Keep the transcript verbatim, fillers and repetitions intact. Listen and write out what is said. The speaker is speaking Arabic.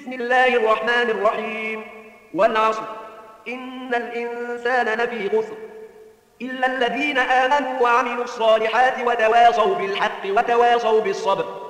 بسم الله الرحمن الرحيم والعصر إن الإنسان لفي خسر إلا الذين آمنوا وعملوا الصالحات وتواصوا بالحق وتواصوا بالصبر